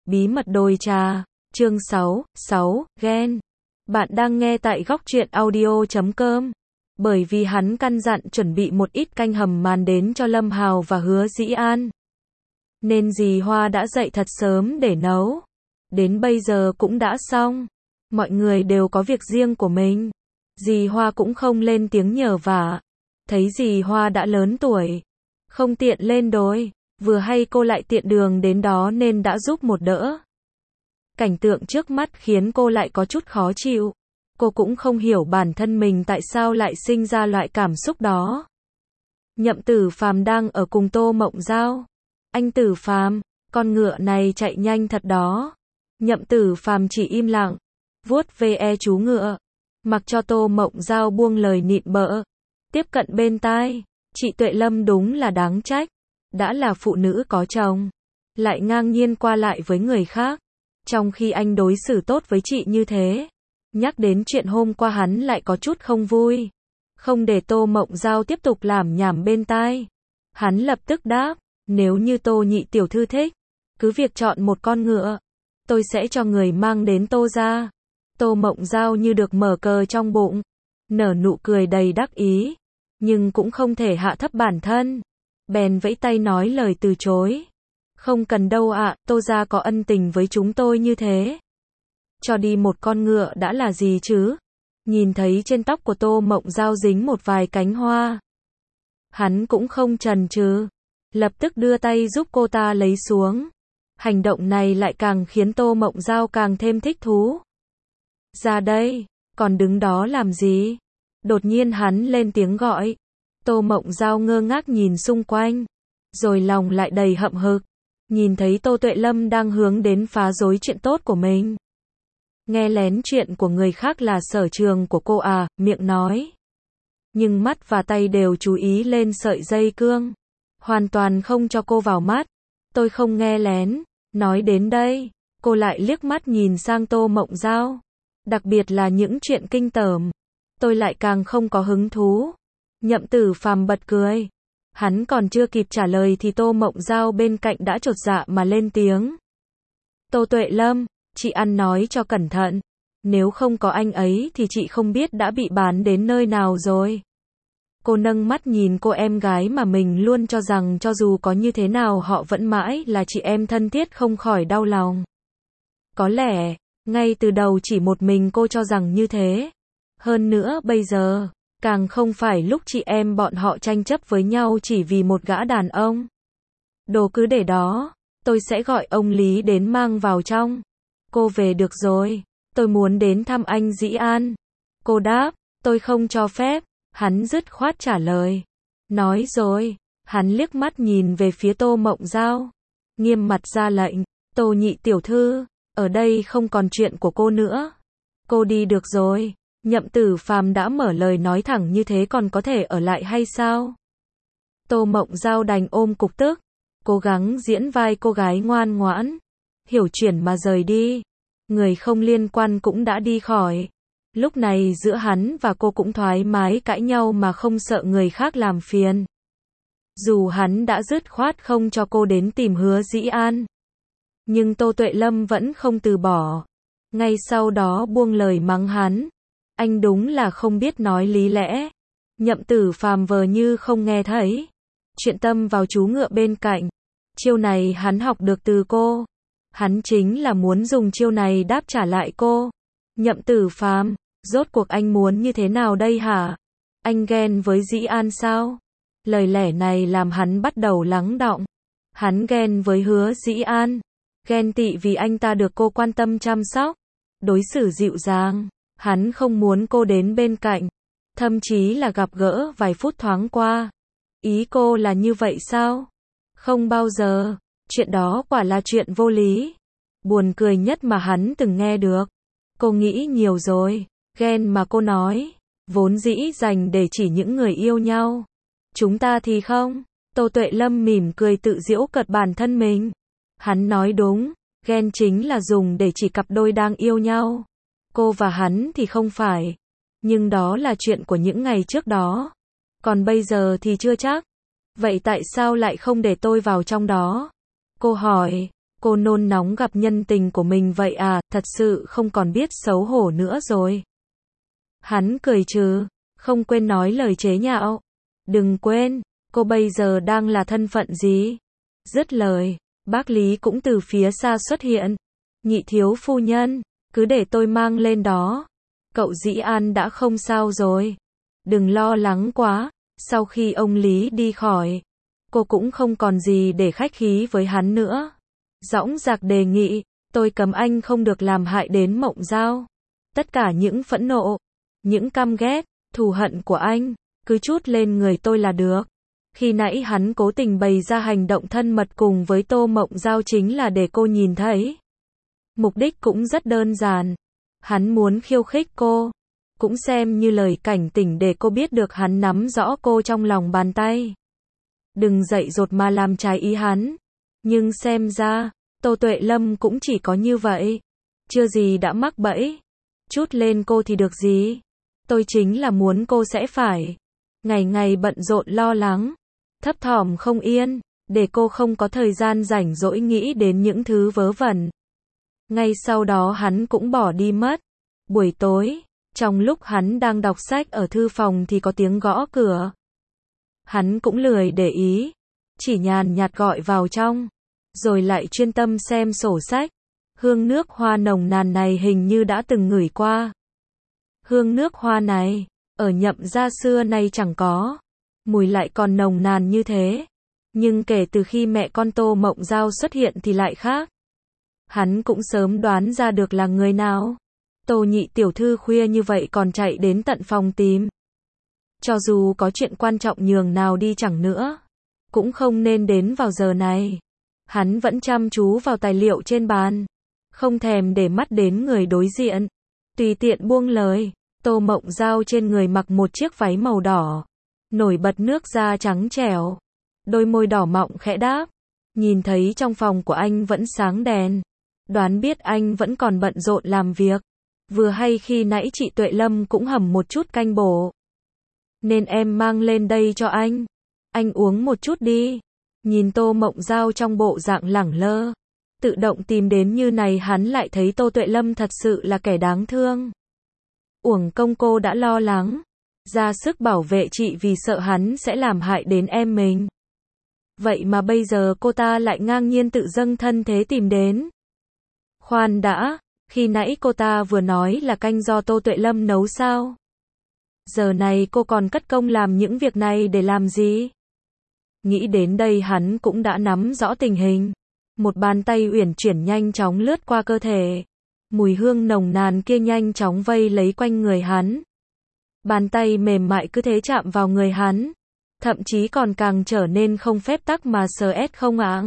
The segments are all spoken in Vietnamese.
Bí mật đồi trà, chương 6, ghen. Bạn đang nghe tại góc truyện audio.com. Bởi vì hắn căn dặn chuẩn bị một ít canh hầm màn đến cho Lâm Hào và Hứa Dĩ An, nên dì Hoa đã dậy thật sớm để nấu. Đến bây giờ cũng đã xong. Mọi người đều có việc riêng của mình. Dì Hoa cũng không lên tiếng nhờ vả. Thấy dì Hoa đã lớn tuổi, không tiện lên đồi, vừa hay cô lại tiện đường đến đó nên đã giúp một đỡ. Cảnh tượng trước mắt khiến cô lại có chút khó chịu. Cô cũng không hiểu bản thân mình tại sao lại sinh ra loại cảm xúc đó. Nhậm Tử Phàm đang ở cùng Tô Mộng Giao. Anh Tử Phàm, con ngựa này chạy nhanh thật đó. Nhậm Tử Phàm chỉ im lặng, vuốt ve chú ngựa, mặc cho Tô Mộng Giao buông lời nịnh bợ. Tiếp cận bên tai, chị Tuệ Lâm đúng là đáng trách. Đã là phụ nữ có chồng, lại ngang nhiên qua lại với người khác. Trong khi anh đối xử tốt với chị như thế, nhắc đến chuyện hôm qua hắn lại có chút không vui. Không để Tô Mộng Giao tiếp tục lảm nhảm bên tai, hắn lập tức đáp, nếu như Tô nhị tiểu thư thích, cứ việc chọn một con ngựa, tôi sẽ cho người mang đến Tô gia. Tô Mộng Giao như được mở cờ trong bụng, nở nụ cười đầy đắc ý, nhưng cũng không thể hạ thấp bản thân. Bèn vẫy tay nói lời từ chối. Không cần đâu ạ, Tô gia có ân tình với chúng tôi như thế. Cho đi một con ngựa đã là gì chứ? Nhìn thấy trên tóc của Tô Mộng Giao dính một vài cánh hoa, hắn cũng không chần chừ, lập tức đưa tay giúp cô ta lấy xuống. Hành động này lại càng khiến Tô Mộng Giao càng thêm thích thú. Ra đây, còn đứng đó làm gì? Đột nhiên hắn lên tiếng gọi. Tô Mộng Giao ngơ ngác nhìn xung quanh, rồi lòng lại đầy hậm hực. Nhìn thấy Tô Tuệ Lâm đang hướng đến phá rối chuyện tốt của mình. Nghe lén chuyện của người khác là sở trường của cô à, miệng nói. Nhưng mắt và tay đều chú ý lên sợi dây cương. Hoàn toàn không cho cô vào mắt. Tôi không nghe lén. Nói đến đây, cô lại liếc mắt nhìn sang Tô Mộng Giao. Đặc biệt là những chuyện kinh tởm, tôi lại càng không có hứng thú. Nhậm Tử Phàm bật cười. Hắn còn chưa kịp trả lời thì Tô Mộng Giao bên cạnh đã chột dạ mà lên tiếng. Tô Tuệ Lâm, chị ăn nói cho cẩn thận. Nếu không có anh ấy thì chị không biết đã bị bán đến nơi nào rồi. Cô nâng mắt nhìn cô em gái mà mình luôn cho rằng cho dù có như thế nào họ vẫn mãi là chị em thân thiết, không khỏi đau lòng. Có lẽ, ngay từ đầu chỉ một mình cô cho rằng như thế. Hơn nữa bây giờ, càng không phải lúc chị em bọn họ tranh chấp với nhau chỉ vì một gã đàn ông. Đồ cứ để đó, tôi sẽ gọi ông Lý đến mang vào trong. Cô về được rồi, tôi muốn đến thăm anh Dĩ An. Cô đáp, tôi không cho phép. Hắn dứt khoát trả lời. Nói rồi, hắn liếc mắt nhìn về phía Tô Mộng Giao, nghiêm mặt ra lệnh, Tô nhị tiểu thư, ở đây không còn chuyện của cô nữa. Cô đi được rồi. Nhậm Tử Phàm đã mở lời nói thẳng như thế còn có thể ở lại hay sao? Tô Mộng Giao đành ôm cục tức, cố gắng diễn vai cô gái ngoan ngoãn, hiểu chuyện mà rời đi. Người không liên quan cũng đã đi khỏi. Lúc này giữa hắn và cô cũng thoải mái cãi nhau mà không sợ người khác làm phiền. Dù hắn đã dứt khoát không cho cô đến tìm Hứa Dĩ An, nhưng Tô Tuệ Lâm vẫn không từ bỏ. Ngay sau đó buông lời mắng hắn. Anh đúng là không biết nói lý lẽ. Nhậm Tử Phàm vờ như không nghe thấy, chuyện tâm vào chú ngựa bên cạnh. Chiêu này hắn học được từ cô. Hắn chính là muốn dùng chiêu này đáp trả lại cô. Nhậm Tử Phàm, rốt cuộc anh muốn như thế nào đây hả? Anh ghen với Dĩ An sao? Lời lẽ này làm hắn bắt đầu lắng đọng. Hắn ghen với Hứa Dĩ An, ghen tị vì anh ta được cô quan tâm chăm sóc, đối xử dịu dàng. Hắn không muốn cô đến bên cạnh, thậm chí là gặp gỡ vài phút thoáng qua. Ý cô là như vậy sao? Không bao giờ, chuyện đó quả là chuyện vô lý. Buồn cười nhất mà hắn từng nghe được. Cô nghĩ nhiều rồi, ghen mà cô nói, vốn dĩ dành để chỉ những người yêu nhau. Chúng ta thì không. Tô Tuệ Lâm mỉm cười tự giễu cợt bản thân mình. Hắn nói đúng, ghen chính là dùng để chỉ cặp đôi đang yêu nhau. Cô và hắn thì không phải. Nhưng đó là chuyện của những ngày trước đó. Còn bây giờ thì chưa chắc. Vậy tại sao lại không để tôi vào trong đó? Cô hỏi. Cô nôn nóng gặp nhân tình của mình vậy à, thật sự không còn biết xấu hổ nữa rồi. Hắn cười trừ, không quên nói lời chế nhạo. Đừng quên, cô bây giờ đang là thân phận gì? Dứt lời, bác Lý cũng từ phía xa xuất hiện. Nhị thiếu phu nhân, cứ để tôi mang lên đó. Cậu Dĩ An đã không sao rồi. Đừng lo lắng quá. Sau khi ông Lý đi khỏi, cô cũng không còn gì để khách khí với hắn nữa. Dõng dạc đề nghị, tôi cấm anh không được làm hại đến Mộng Giao. Tất cả những phẫn nộ, những căm ghét, thù hận của anh, cứ trút lên người tôi là được. Khi nãy hắn cố tình bày ra hành động thân mật cùng với Tô Mộng Giao chính là để cô nhìn thấy. Mục đích cũng rất đơn giản. Hắn muốn khiêu khích cô, cũng xem như lời cảnh tỉnh để cô biết được hắn nắm rõ cô trong lòng bàn tay. Đừng dậy dột mà làm trái ý hắn. Nhưng xem ra, Tô Tuệ Lâm cũng chỉ có như vậy. Chưa gì đã mắc bẫy. Chút lên cô thì được gì? Tôi chính là muốn cô sẽ phải ngày ngày bận rộn lo lắng, thấp thỏm không yên, để cô không có thời gian rảnh rỗi nghĩ đến những thứ vớ vẩn. Ngay sau đó hắn cũng bỏ đi mất. Buổi tối, trong lúc hắn đang đọc sách ở thư phòng thì có tiếng gõ cửa. Hắn cũng lười để ý, chỉ nhàn nhạt gọi vào trong, rồi lại chuyên tâm xem sổ sách. Hương nước hoa nồng nàn này hình như đã từng ngửi qua. Hương nước hoa này, ở Nhậm gia xưa nay chẳng có. Mùi lại còn nồng nàn như thế. Nhưng kể từ khi mẹ con Tô Mộng Giao xuất hiện thì lại khác. Hắn cũng sớm đoán ra được là người nào. Tô nhị tiểu thư khuya như vậy còn chạy đến tận phòng tìm. Cho dù có chuyện quan trọng nhường nào đi chẳng nữa, cũng không nên đến vào giờ này. Hắn vẫn chăm chú vào tài liệu trên bàn, không thèm để mắt đến người đối diện. Tùy tiện buông lời, Tô Mộng Giao trên người mặc một chiếc váy màu đỏ, nổi bật nước da trắng trẻo, đôi môi đỏ mọng khẽ đáp. Nhìn thấy trong phòng của anh vẫn sáng đèn, đoán biết anh vẫn còn bận rộn làm việc. Vừa hay khi nãy chị Tuệ Lâm cũng hầm một chút canh bổ, nên em mang lên đây cho anh. Anh uống một chút đi. Nhìn Tô Mộng Giao trong bộ dạng lẳng lơ, tự động tìm đến như này, hắn lại thấy Tô Tuệ Lâm thật sự là kẻ đáng thương. Uổng công cô đã lo lắng, ra sức bảo vệ chị vì sợ hắn sẽ làm hại đến em mình. Vậy mà bây giờ cô ta lại ngang nhiên tự dâng thân thế tìm đến. Khoan đã, khi nãy cô ta vừa nói là canh do Tô Tuệ Lâm nấu sao? Giờ này cô còn cất công làm những việc này để làm gì? Nghĩ đến đây hắn cũng đã nắm rõ tình hình. Một bàn tay uyển chuyển nhanh chóng lướt qua cơ thể. Mùi hương nồng nàn kia nhanh chóng vây lấy quanh người hắn. Bàn tay mềm mại cứ thế chạm vào người hắn. Thậm chí còn càng trở nên không phép tắc mà sờ ét không ạ?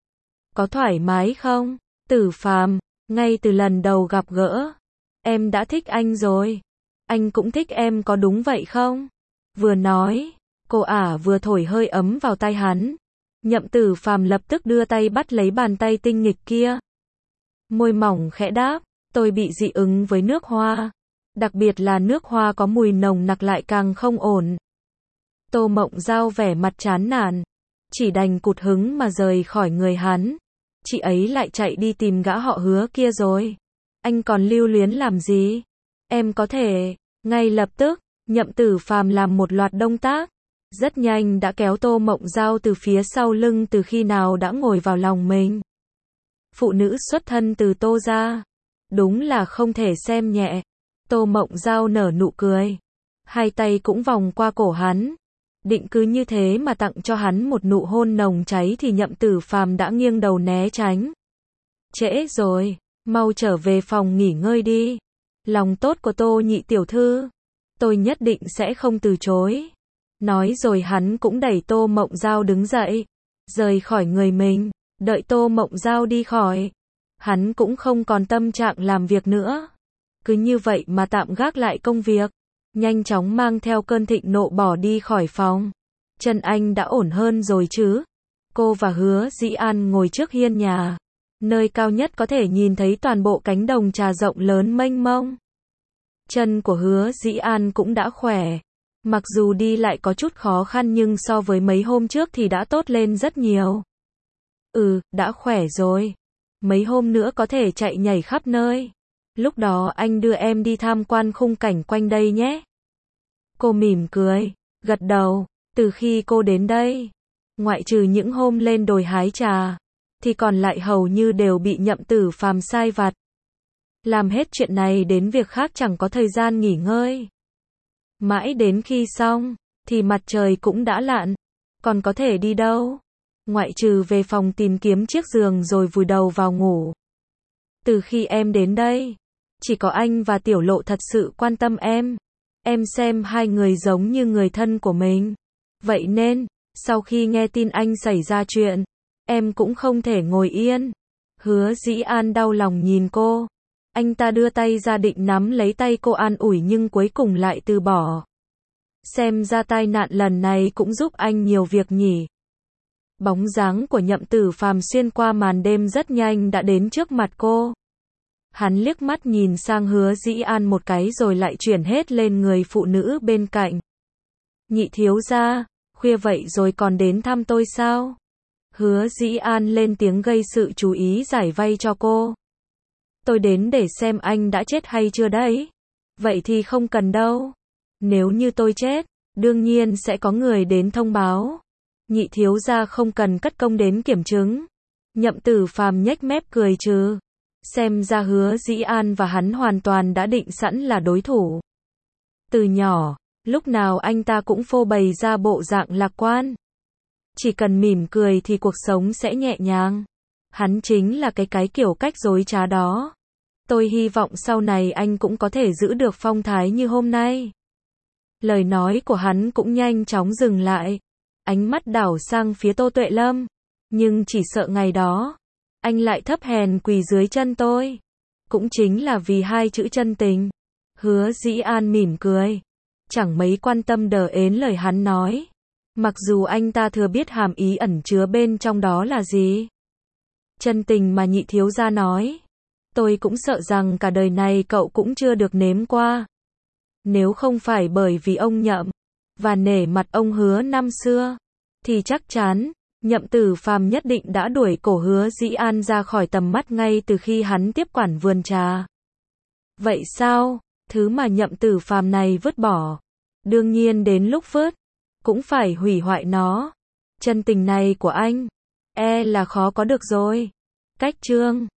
Có thoải mái không? Tử Phàm, ngay từ lần đầu gặp gỡ, em đã thích anh rồi. Anh cũng thích em có đúng vậy không? Vừa nói, cô ả vừa thổi hơi ấm vào tay hắn. Nhậm Tử Phàm lập tức đưa tay bắt lấy bàn tay tinh nghịch kia. Môi mỏng khẽ đáp, tôi bị dị ứng với nước hoa. Đặc biệt là nước hoa có mùi nồng nặc lại càng không ổn. Tô Mộng Giao vẻ mặt chán nản, chỉ đành cụt hứng mà rời khỏi người hắn. Chị ấy lại chạy đi tìm gã họ Hứa kia rồi. Anh còn lưu luyến làm gì? Em có thể. Ngay lập tức, Nhậm Tử Phàm làm một loạt động tác. Rất nhanh đã kéo Tô Mộng Giao từ phía sau lưng, từ khi nào đã ngồi vào lòng mình. Phụ nữ xuất thân từ Tô gia, đúng là không thể xem nhẹ. Tô Mộng Giao nở nụ cười, hai tay cũng vòng qua cổ hắn, định cứ như thế mà tặng cho hắn một nụ hôn nồng cháy thì Nhậm Tử Phàm đã nghiêng đầu né tránh. Trễ rồi, mau trở về phòng nghỉ ngơi đi. Lòng tốt của Tô nhị tiểu thư, tôi nhất định sẽ không từ chối. Nói rồi hắn cũng đẩy Tô Mộng Giao đứng dậy, rời khỏi người mình. Đợi Tô Mộng Giao đi khỏi, hắn cũng không còn tâm trạng làm việc nữa. Cứ như vậy mà tạm gác lại công việc, nhanh chóng mang theo cơn thịnh nộ bỏ đi khỏi phòng. Trần Anh đã ổn hơn rồi chứ? Cô và Hứa Dĩ An ngồi trước hiên nhà, nơi cao nhất có thể nhìn thấy toàn bộ cánh đồng trà rộng lớn mênh mông. Chân của Hứa Dĩ An cũng đã khỏe. Mặc dù đi lại có chút khó khăn nhưng so với mấy hôm trước thì đã tốt lên rất nhiều. Đã khỏe rồi. mấy hôm nữa có thể chạy nhảy khắp nơi. Lúc đó anh đưa em đi tham quan khung cảnh quanh đây nhé. Cô mỉm cười, gật đầu. Từ khi cô đến đây, ngoại trừ những hôm lên đồi hái trà, thì còn lại hầu như đều bị Nhậm Tử Phàm sai vặt. Làm hết chuyện này đến việc khác chẳng có thời gian nghỉ ngơi. Mãi đến khi xong, thì mặt trời cũng đã lặn. Còn có thể đi đâu? Ngoại trừ về phòng tìm kiếm chiếc giường rồi vùi đầu vào ngủ. Từ khi em đến đây, chỉ có anh và Tiểu Lộ thật sự quan tâm em. Em xem hai người giống như người thân của mình. Vậy nên, sau khi nghe tin anh xảy ra chuyện, em cũng không thể ngồi yên. Hứa Dĩ An đau lòng nhìn cô. Anh ta đưa tay ra định nắm lấy tay cô an ủi nhưng cuối cùng lại từ bỏ. Xem ra tai nạn lần này cũng giúp anh nhiều việc nhỉ. Bóng dáng của Nhậm Tử Phàm xuyên qua màn đêm rất nhanh đã đến trước mặt cô. Hắn liếc mắt nhìn sang Hứa Dĩ An một cái rồi lại chuyển hết lên người phụ nữ bên cạnh. Nhị thiếu gia, khuya vậy rồi còn đến thăm tôi sao? Hứa Dĩ An lên tiếng gây sự chú ý giải vây cho cô. Tôi đến để xem anh đã chết hay chưa đấy. Vậy thì không cần đâu. Nếu như tôi chết, đương nhiên sẽ có người đến thông báo. Nhị thiếu gia không cần cất công đến kiểm chứng. Nhậm Tử Phàm nhếch mép cười trừ. Xem ra Hứa Dĩ An và hắn hoàn toàn đã định sẵn là đối thủ. Từ nhỏ, lúc nào anh ta cũng phô bày ra bộ dạng lạc quan. Chỉ cần mỉm cười thì cuộc sống sẽ nhẹ nhàng. Hắn chính là cái kiểu cách dối trá đó. Tôi hy vọng sau này anh cũng có thể giữ được phong thái như hôm nay. Lời nói của hắn cũng nhanh chóng dừng lại. Ánh mắt đảo sang phía Tô Tuệ Lâm. Nhưng chỉ sợ ngày đó, anh lại thấp hèn quỳ dưới chân tôi. Cũng chính là vì hai chữ chân tình. Hứa Dĩ An mỉm cười. Chẳng mấy quan tâm đờ ến lời hắn nói. Mặc dù anh ta thừa biết hàm ý ẩn chứa bên trong đó là gì. Chân tình mà nhị thiếu gia nói. Tôi cũng sợ rằng cả đời này cậu cũng chưa được nếm qua. Nếu không phải bởi vì ông Nhậm, và nể mặt ông Hứa năm xưa, thì chắc chắn, Nhậm Tử Phàm nhất định đã đuổi cổ Hứa Dĩ An ra khỏi tầm mắt ngay từ khi hắn tiếp quản vườn trà. Vậy sao, thứ mà Nhậm Tử Phàm này vứt bỏ, đương nhiên đến lúc vứt, cũng phải hủy hoại nó. Chân tình này của anh, là khó có được rồi. Cách chương